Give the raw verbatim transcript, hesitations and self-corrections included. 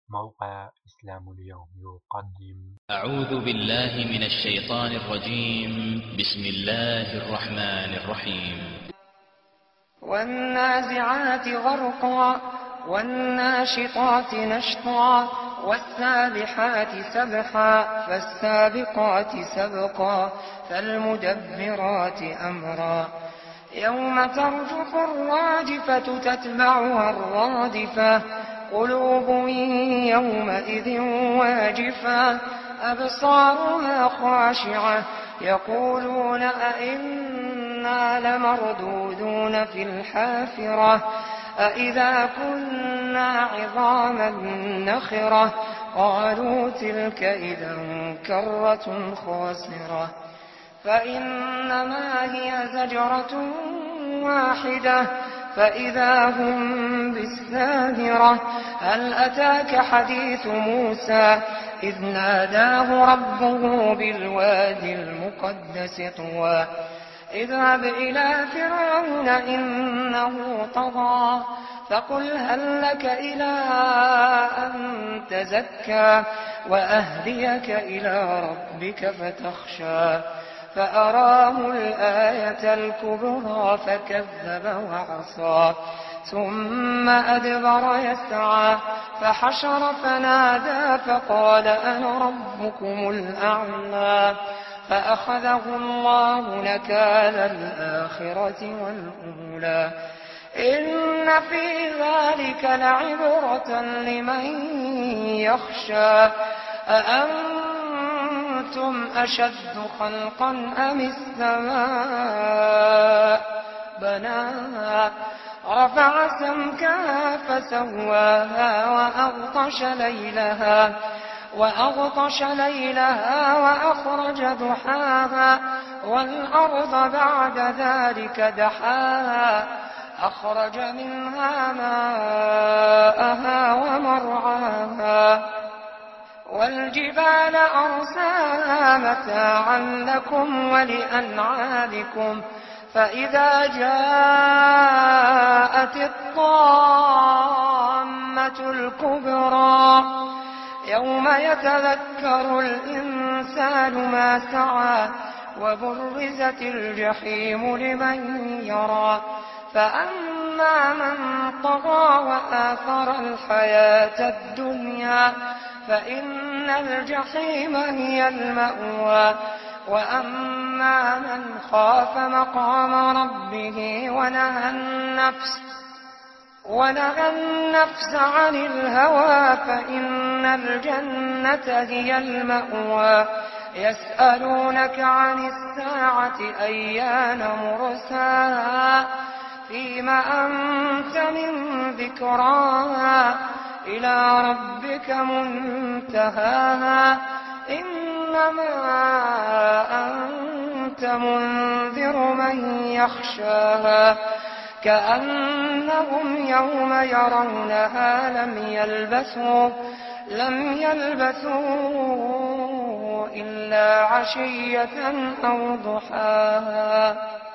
موقع إسلام اليوم يقدم. أعوذ بالله من الشيطان الرجيم. بسم الله الرحمن الرحيم. والنازعات غرقا والناشطات نشطا والسابحات سبحا فالسابقات سبقا فالمدبرات أمرا يوم ترجف الراجفة تتبعها الرادفة قلوب يومئذ واجفة أبصارها خاشعة يقولون أئنا لمردودون في الحافرة أئذا كنا عظاما نخرة قالوا تلك إذا كرة خاسرة فإنما هي زجرة واحدة فإذا هم بالساهرة هل أتاك حديث موسى إذ ناداه ربه بالوادي المقدس طوى اذهب إلى فرعون إنه طغى فقل هل لك إلى أن تزكى وأهديك إلى ربك فتخشى فأراه الآية الكبرى فكذب وعصى ثم أدبر يسعى فحشر فنادى فقال أنا ربكم الأعلى فأخذه الله نكال الآخرة والأولى إن في ذلك لعبرة لمن يخشى أأنتم أشد خلقا أم السماء بناها رفع سمكها فسواها وأغطش ليلها وأغطش ليلها وأخرج ضحاها والأرض بعد ذلك دحاها أخرج منها ماءها ومرعاها والجبال أرساها متاعا لكم ولأنعامكم فإذا جاءت الطامة الكبرى يوم يتذكر الإنسان ما سعى وبرزت الجحيم لمن يرى فأما من طغى وآثر الحياة الدنيا فإن الجحيم هي المأوى وأما من خاف مقام ربه ونهى النفس ونهى النفس عن الهوى فإن الجنة هي المأوى يسألونك عن الساعة أيان مرساها فيما أنت من ذكراها إلى ربك منتهاها إنما أنت منذر من يخشاها كأنهم يوم يرونها لم يلبثوا لم يلبثوا إلا عشية أو ضحاها.